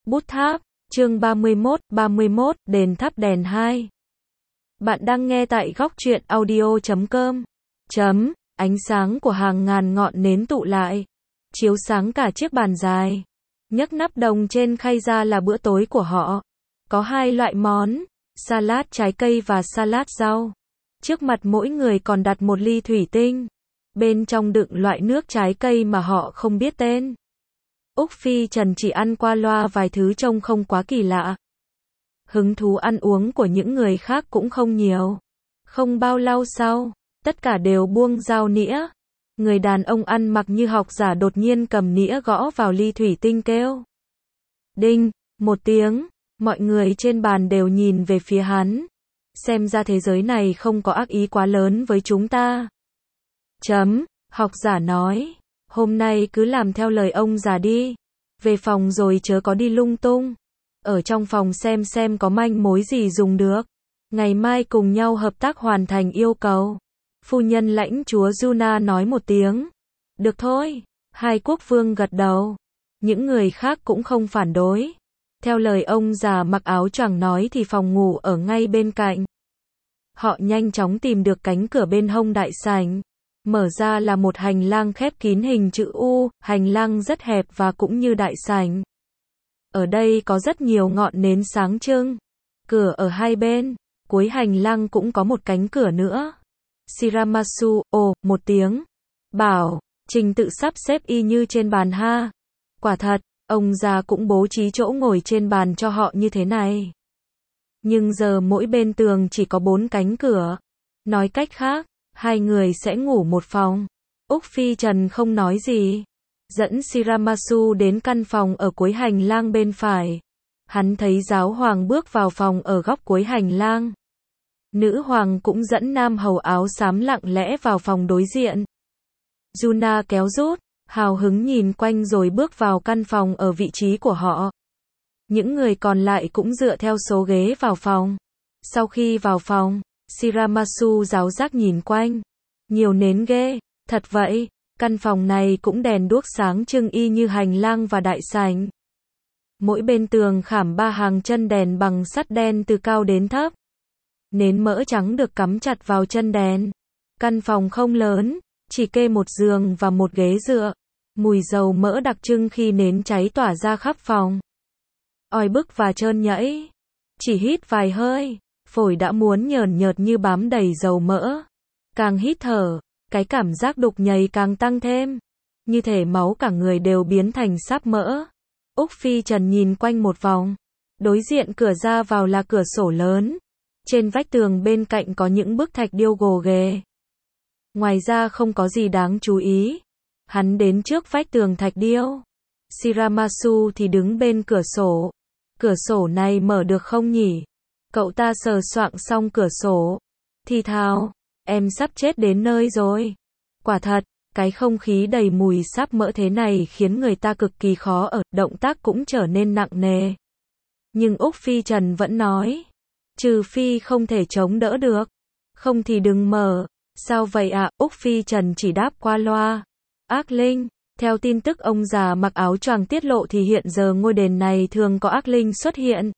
Bút tháp, chương 31, đền thắp đèn 2. Bạn đang nghe tại góc truyện audio.com. Ánh sáng của hàng ngàn ngọn nến tụ lại, chiếu sáng cả chiếc bàn dài. Nhấc nắp đồng trên khay ra là bữa tối của họ. Có hai loại món, salad trái cây và salad rau. Trước mặt mỗi người còn đặt một ly thủy tinh. Bên trong đựng loại nước trái cây mà họ không biết tên. Úc Phi Trần chỉ ăn qua loa vài thứ trông không quá kỳ lạ. Hứng thú ăn uống của những người khác cũng không nhiều. Không bao lâu sau, tất cả đều buông dao nĩa. Người đàn ông ăn mặc như học giả đột nhiên cầm nĩa gõ vào ly thủy tinh kêu. Đinh, một tiếng, mọi người trên bàn đều nhìn về phía hắn. Xem ra thế giới này không có ác ý quá lớn với chúng ta. Học giả nói. Hôm nay cứ làm theo lời ông già đi. Về phòng rồi chớ có đi lung tung. Ở trong phòng xem có manh mối gì dùng được. Ngày mai cùng nhau hợp tác hoàn thành yêu cầu. Phu nhân lãnh chúa Juna nói một tiếng. Được thôi. Hai quốc vương gật đầu. Những người khác cũng không phản đối. Theo lời ông già mặc áo choàng nói thì phòng ngủ ở ngay bên cạnh. Họ nhanh chóng tìm được cánh cửa bên hông đại sảnh. Mở ra là một hành lang khép kín hình chữ U, hành lang rất hẹp và cũng như đại sảnh. Ở đây có rất nhiều ngọn nến sáng trưng. Cửa ở hai bên, cuối hành lang cũng có một cánh cửa nữa. Shiramasu, một tiếng. Bảo, trình tự sắp xếp y như trên bàn ha. Quả thật, ông già cũng bố trí chỗ ngồi trên bàn cho họ như thế này. Nhưng giờ mỗi bên tường chỉ có 4 cánh cửa. Nói cách khác, hai người sẽ ngủ một phòng. Úc Phi Trần không nói gì. Dẫn Shiramasu đến căn phòng ở cuối hành lang bên phải. Hắn thấy giáo hoàng bước vào phòng ở góc cuối hành lang. Nữ hoàng cũng dẫn nam hầu áo xám lặng lẽ vào phòng đối diện. Juna kéo rút, hào hứng nhìn quanh rồi bước vào căn phòng ở vị trí của họ. Những người còn lại cũng dựa theo số ghế vào phòng. Sau khi vào phòng, Shiramasu giáo giác nhìn quanh. Nhiều nến ghê, thật vậy, căn phòng này cũng đèn đuốc sáng trưng y như hành lang và đại sảnh. Mỗi bên tường khảm 3 hàng chân đèn bằng sắt đen từ cao đến thấp. Nến mỡ trắng được cắm chặt vào chân đèn. Căn phòng không lớn, chỉ kê một giường và một ghế dựa. Mùi dầu mỡ đặc trưng khi nến cháy tỏa ra khắp phòng. Oi bức và trơn nhẫy. Chỉ hít vài hơi, phổi đã muốn nhờn nhợt như bám đầy dầu mỡ. Càng hít thở, cái cảm giác đục nhầy càng tăng thêm. Như thể máu cả người đều biến thành sáp mỡ. Úc Phi Trần nhìn quanh một vòng. Đối diện cửa ra vào là cửa sổ lớn. Trên vách tường bên cạnh có những bức thạch điêu gồ ghề. Ngoài ra không có gì đáng chú ý. Hắn đến trước vách tường thạch điêu. Shiramasu thì đứng bên cửa sổ. Cửa sổ này mở được không nhỉ? Cậu ta sờ soạng xong cửa sổ. Thì thào, em sắp chết đến nơi rồi. Quả thật, cái không khí đầy mùi sáp mỡ thế này khiến người ta cực kỳ khó ở, động tác cũng trở nên nặng nề. Nhưng Úc Phi Trần vẫn nói, trừ phi không thể chống đỡ được, không thì đừng mở. Sao vậy ạ? Úc Phi Trần chỉ đáp qua loa. Ác linh, theo tin tức ông già mặc áo choàng tiết lộ thì hiện giờ ngôi đền này thường có ác linh xuất hiện.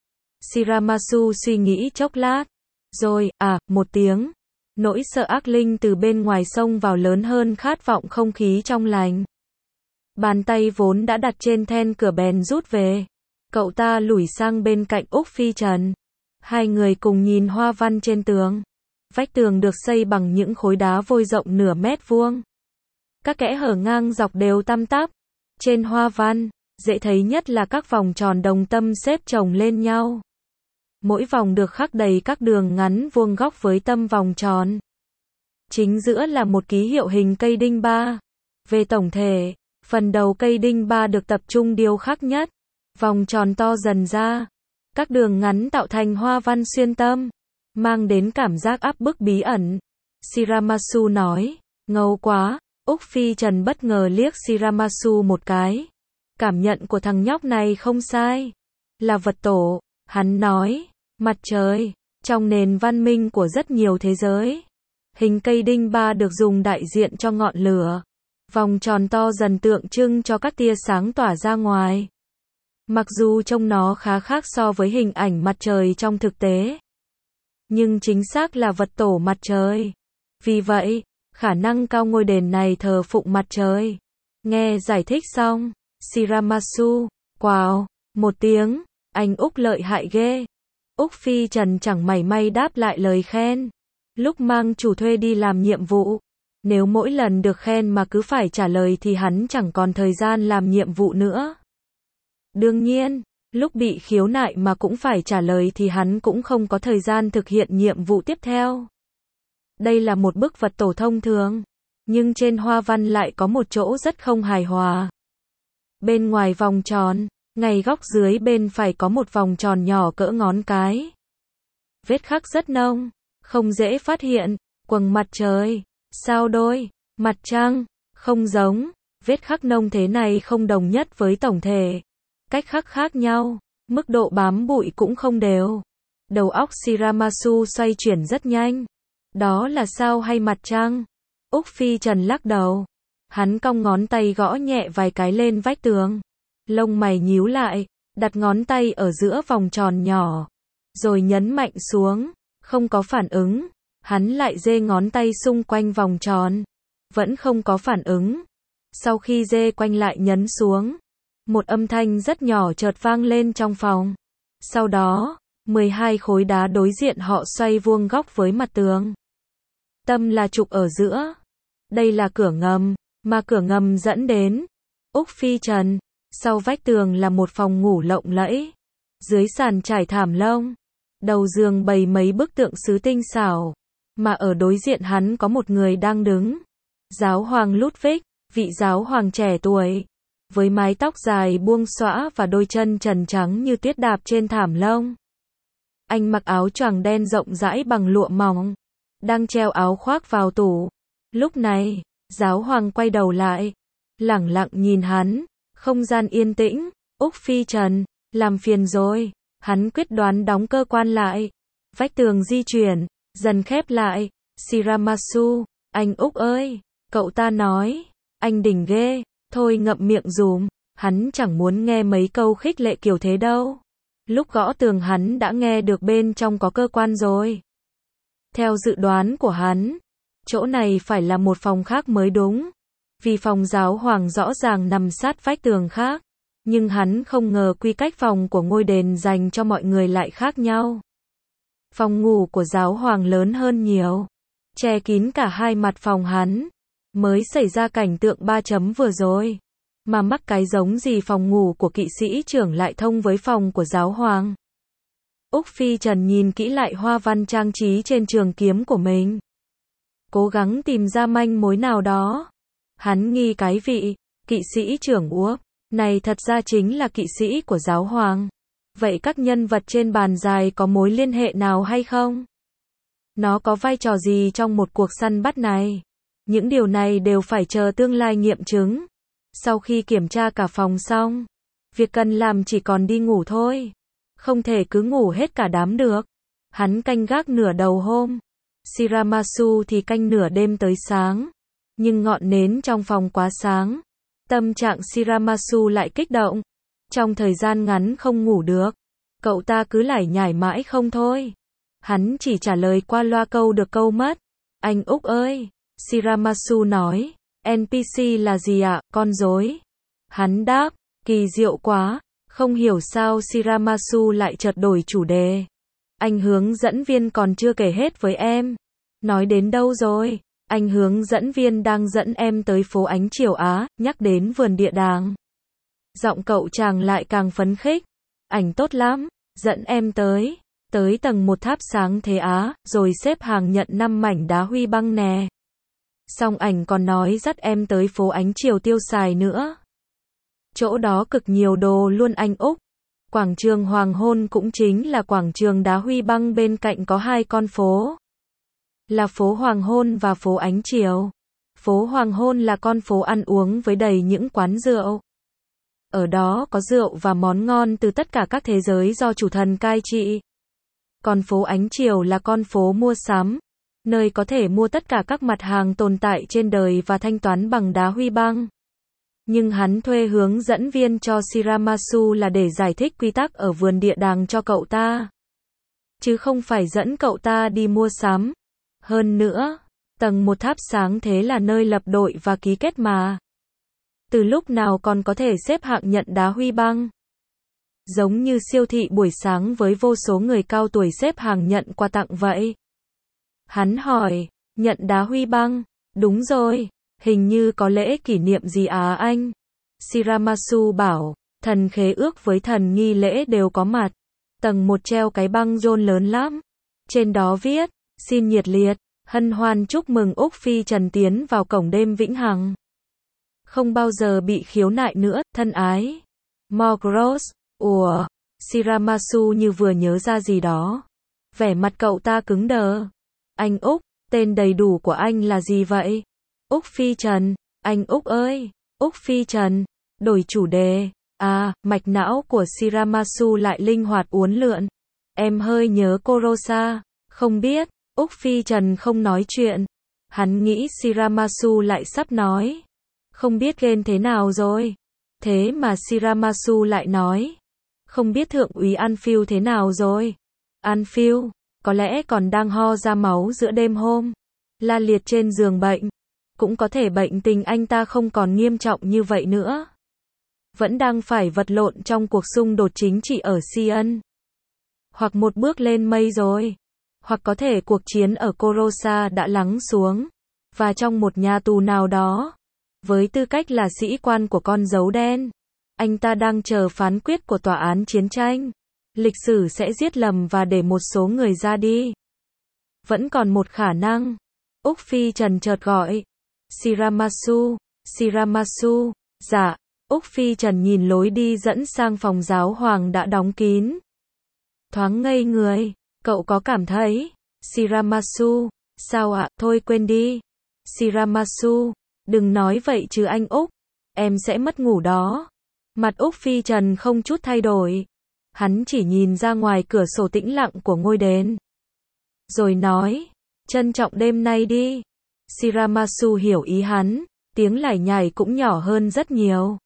Shiramasu suy nghĩ chốc lát. Rồi, một tiếng. Nỗi sợ ác linh từ bên ngoài xông vào lớn hơn khát vọng không khí trong lành. Bàn tay vốn đã đặt trên then cửa bèn rút về. Cậu ta lủi sang bên cạnh Úc Phi Trần. Hai người cùng nhìn hoa văn trên tường. Vách tường được xây bằng những khối đá vôi rộng nửa mét vuông. Các kẽ hở ngang dọc đều tăm tắp. Trên hoa văn, dễ thấy nhất là các vòng tròn đồng tâm xếp chồng lên nhau. Mỗi vòng được khắc đầy các đường ngắn vuông góc với tâm vòng tròn. Chính giữa là một ký hiệu hình cây đinh ba. Về tổng thể, phần đầu cây đinh ba được tập trung điêu khắc nhất. Vòng tròn to dần ra. Các đường ngắn tạo thành hoa văn xuyên tâm. Mang đến cảm giác áp bức bí ẩn. Shiramasu nói, ngầu quá. Úc Phi Trần bất ngờ liếc Shiramasu một cái. Cảm nhận của thằng nhóc này không sai. Là vật tổ, hắn nói. Mặt trời, trong nền văn minh của rất nhiều thế giới. Hình cây đinh ba được dùng đại diện cho ngọn lửa. Vòng tròn to dần tượng trưng cho các tia sáng tỏa ra ngoài. Mặc dù trông nó khá khác so với hình ảnh mặt trời trong thực tế, nhưng chính xác là vật tổ mặt trời. Vì vậy, khả năng cao ngôi đền này thờ phụng mặt trời. Nghe giải thích xong, Shiramasu, wow, một tiếng, anh Úc lợi hại ghê. Úc Phi Trần chẳng mảy may đáp lại lời khen. Lúc mang chủ thuê đi làm nhiệm vụ, nếu mỗi lần được khen mà cứ phải trả lời thì hắn chẳng còn thời gian làm nhiệm vụ nữa. Đương nhiên, lúc bị khiếu nại mà cũng phải trả lời thì hắn cũng không có thời gian thực hiện nhiệm vụ tiếp theo. Đây là một bức vật tổ thông thường, nhưng trên hoa văn lại có một chỗ rất không hài hòa. Bên ngoài vòng tròn, ngay góc dưới bên phải có một vòng tròn nhỏ cỡ ngón cái. Vết khắc rất nông, không dễ phát hiện. Quầng mặt trời, sao đôi, mặt trăng, không giống. Vết khắc nông thế này không đồng nhất với tổng thể. Cách khắc khác nhau, mức độ bám bụi cũng không đều. Đầu óc Shiramasu xoay chuyển rất nhanh. Đó là sao hay mặt trăng? Úc Phi Trần lắc đầu. Hắn cong ngón tay gõ nhẹ vài cái lên vách tường. Lông mày nhíu lại, đặt ngón tay ở giữa vòng tròn nhỏ. Rồi nhấn mạnh xuống, không có phản ứng. Hắn lại giơ ngón tay xung quanh vòng tròn. Vẫn không có phản ứng. Sau khi giơ quanh lại nhấn xuống, một âm thanh rất nhỏ chợt vang lên trong phòng. Sau đó, 12 khối đá đối diện họ xoay vuông góc với mặt tường. Tâm là trục ở giữa. Đây là cửa ngầm, mà cửa ngầm dẫn đến Úc Phi Trần. Sau vách tường là một phòng ngủ lộng lẫy. Dưới sàn trải thảm lông. Đầu giường bày mấy bức tượng sứ tinh xảo. Mà ở đối diện hắn có một người đang đứng. Giáo hoàng Ludwig, vị giáo hoàng trẻ tuổi. Với mái tóc dài buông xõa và đôi chân trần trắng như tuyết đạp trên thảm lông. Anh mặc áo choàng đen rộng rãi bằng lụa mỏng. Đang treo áo khoác vào tủ. Lúc này, giáo hoàng quay đầu lại. Lẳng lặng nhìn hắn. Không gian yên tĩnh. Úc Phi Trần, làm phiền rồi. Hắn quyết đoán đóng cơ quan lại. Vách tường di chuyển, dần khép lại. Shiramasu, anh Úc ơi. Cậu ta nói. Anh đỉnh ghê. Thôi ngậm miệng dùm. Hắn chẳng muốn nghe mấy câu khích lệ kiểu thế đâu. Lúc gõ tường hắn đã nghe được bên trong có cơ quan rồi. Theo dự đoán của hắn, chỗ này phải là một phòng khác mới đúng. Vì phòng giáo hoàng rõ ràng nằm sát vách tường khác. Nhưng hắn không ngờ quy cách phòng của ngôi đền dành cho mọi người lại khác nhau. Phòng ngủ của giáo hoàng lớn hơn nhiều. Che kín cả hai mặt phòng hắn. Mới xảy ra cảnh tượng 3 chấm vừa rồi. Mà mắc cái giống gì phòng ngủ của kỵ sĩ trưởng lại thông với phòng của giáo hoàng. Úc Phi Trần nhìn kỹ lại hoa văn trang trí trên trường kiếm của mình. Cố gắng tìm ra manh mối nào đó. Hắn nghi cái vị kỵ sĩ trưởng Úc này thật ra chính là kỵ sĩ của giáo hoàng. Vậy các nhân vật trên bàn dài có mối liên hệ nào hay không? Nó có vai trò gì trong một cuộc săn bắt này? Những điều này đều phải chờ tương lai nghiệm chứng. Sau khi kiểm tra cả phòng xong, việc cần làm chỉ còn đi ngủ thôi. Không thể cứ ngủ hết cả đám được. Hắn canh gác nửa đầu hôm. Shiramasu thì canh nửa đêm tới sáng. Nhưng ngọn nến trong phòng quá sáng. Tâm trạng Shiramasu lại kích động. Trong thời gian ngắn không ngủ được. Cậu ta cứ lải nhải mãi không thôi. Hắn chỉ trả lời qua loa câu được câu mất. Anh Úc ơi. Shiramasu nói. NPC là gì ạ, con rối? Hắn đáp. Kỳ diệu quá. Không hiểu sao Shiramasu lại chợt đổi chủ đề. Anh hướng dẫn viên còn chưa kể hết với em. Nói đến đâu rồi? Anh hướng dẫn viên đang dẫn em tới phố Ánh Triều Á, nhắc đến vườn địa đàng. Giọng cậu chàng lại càng phấn khích. Ảnh tốt lắm, dẫn em tới tầng 1 tháp sáng thế Á, rồi xếp hàng nhận 5 mảnh đá huy băng nè. Xong ảnh còn nói dắt em tới phố Ánh Triều tiêu xài nữa. Chỗ đó cực nhiều đồ luôn anh Úc. Quảng trường Hoàng Hôn cũng chính là quảng trường đá huy băng, bên cạnh có 2 con phố. Là phố Hoàng Hôn và phố Ánh Triều. Phố Hoàng Hôn là con phố ăn uống với đầy những quán rượu. Ở đó có rượu và món ngon từ tất cả các thế giới do chủ thần cai trị. Còn phố Ánh Triều là con phố mua sắm, nơi có thể mua tất cả các mặt hàng tồn tại trên đời và thanh toán bằng đá huy băng. Nhưng hắn thuê hướng dẫn viên cho Shiramasu là để giải thích quy tắc ở vườn địa đàng cho cậu ta, chứ không phải dẫn cậu ta đi mua sắm. Hơn nữa, tầng 1 tháp sáng thế là nơi lập đội và ký kết mà. Từ lúc nào còn có thể xếp hạng nhận đá huy băng? Giống như siêu thị buổi sáng với vô số người cao tuổi xếp hàng nhận quà tặng vậy. Hắn hỏi, nhận đá huy băng? Đúng rồi, hình như có lễ kỷ niệm gì à anh? Shiramasu bảo, thần khế ước với thần nghi lễ đều có mặt. Tầng 1 treo cái băng rôn lớn lắm. Trên đó viết, xin nhiệt liệt, hân hoan chúc mừng Úc Phi Trần tiến vào cổng đêm vĩnh hằng. Không bao giờ bị khiếu nại nữa, thân ái. Morgros, ủa, Shiramasu như vừa nhớ ra gì đó. Vẻ mặt cậu ta cứng đờ. Anh Úc, tên đầy đủ của anh là gì vậy? Úc Phi Trần, anh Úc ơi, Úc Phi Trần, đổi chủ đề. À, mạch não của Shiramasu lại linh hoạt uốn lượn. Em hơi nhớ Kurosa, không biết, Úc Phi Trần không nói chuyện. Hắn nghĩ Shiramasu lại sắp nói. Không biết ghen thế nào rồi. Thế mà Shiramasu lại nói. Không biết thượng úy Anfield thế nào rồi. Anfield, có lẽ còn đang ho ra máu giữa đêm hôm. La liệt trên giường bệnh. Cũng có thể bệnh tình anh ta không còn nghiêm trọng như vậy nữa. Vẫn đang phải vật lộn trong cuộc xung đột chính trị ở Sion. Hoặc một bước lên mây rồi. Hoặc có thể cuộc chiến ở Kurosa đã lắng xuống. Và trong một nhà tù nào đó. Với tư cách là sĩ quan của con dấu đen. Anh ta đang chờ phán quyết của tòa án chiến tranh. Lịch sử sẽ giết lầm và để một số người ra đi. Vẫn còn một khả năng. Úc Phi Trần chợt gọi. Shiramasu, Shiramasu, dạ. Úc Phi Trần nhìn lối đi dẫn sang phòng giáo hoàng đã đóng kín. Thoáng ngây người, cậu có cảm thấy. Shiramasu, sao ạ, thôi quên đi. Shiramasu, đừng nói vậy chứ anh Úc. Em sẽ mất ngủ đó. Mặt Úc Phi Trần không chút thay đổi. Hắn chỉ nhìn ra ngoài cửa sổ tĩnh lặng của ngôi đền. Rồi nói, trân trọng đêm nay đi. Shiramasu hiểu ý hắn, tiếng lải nhải cũng nhỏ hơn rất nhiều.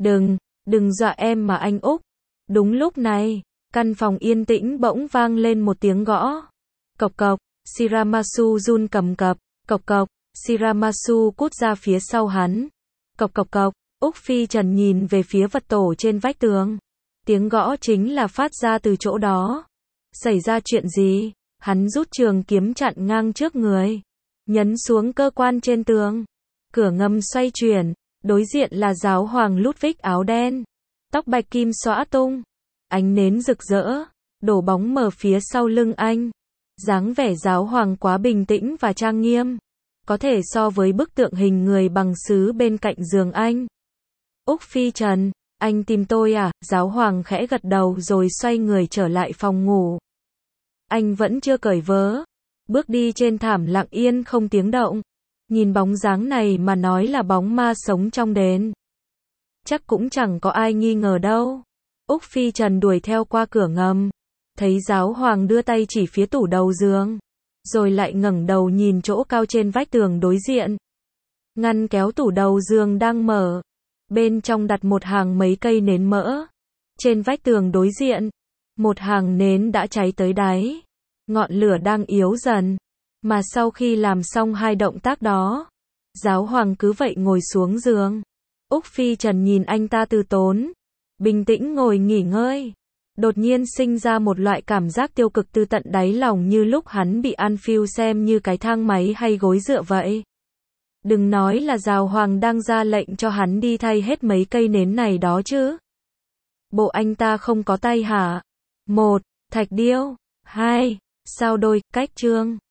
Đừng dọa em mà anh Úc. Đúng lúc này, căn phòng yên tĩnh bỗng vang lên một tiếng gõ. Cộc cộc, Shiramasu run cầm cập, cộc cộc, Shiramasu cút ra phía sau hắn. Cộc cộc cộc, Úc Phi Trần nhìn về phía vật tổ trên vách tường. Tiếng gõ chính là phát ra từ chỗ đó. Xảy ra chuyện gì? Hắn rút trường kiếm chặn ngang trước người. Nhấn xuống cơ quan trên tường. Cửa ngầm xoay chuyển. Đối diện là giáo hoàng Ludwig áo đen. Tóc bạch kim xõa tung. Ánh nến rực rỡ. Đổ bóng mờ phía sau lưng anh. Dáng vẻ giáo hoàng quá bình tĩnh và trang nghiêm. Có thể so với bức tượng hình người bằng sứ bên cạnh giường anh. Úc Phi Trần, anh tìm tôi à? Giáo hoàng khẽ gật đầu rồi xoay người trở lại phòng ngủ. Anh vẫn chưa cởi vớ. Bước đi trên thảm lặng yên không tiếng động. Nhìn bóng dáng này mà nói là bóng ma sống trong đền. Chắc cũng chẳng có ai nghi ngờ đâu. Úc Phi Trần đuổi theo qua cửa ngầm. Thấy giáo hoàng đưa tay chỉ phía tủ đầu giường. Rồi lại ngẩng đầu nhìn chỗ cao trên vách tường đối diện. Ngăn kéo tủ đầu giường đang mở. Bên trong đặt một hàng mấy cây nến mỡ. Trên vách tường đối diện, một hàng nến đã cháy tới đáy. Ngọn lửa đang yếu dần. Mà sau khi làm xong hai động tác đó, giáo hoàng cứ vậy ngồi xuống giường. Úc Phi Trần nhìn anh ta từ tốn. Bình tĩnh ngồi nghỉ ngơi. Đột nhiên sinh ra một loại cảm giác tiêu cực từ tận đáy lòng như lúc hắn bị Anfield xem như cái thang máy hay gối dựa vậy. Đừng nói là giáo hoàng đang ra lệnh cho hắn đi thay hết mấy cây nến này đó chứ. Bộ anh ta không có tay hả? 1. Thạch điêu. 2. Sao đôi, cách chương.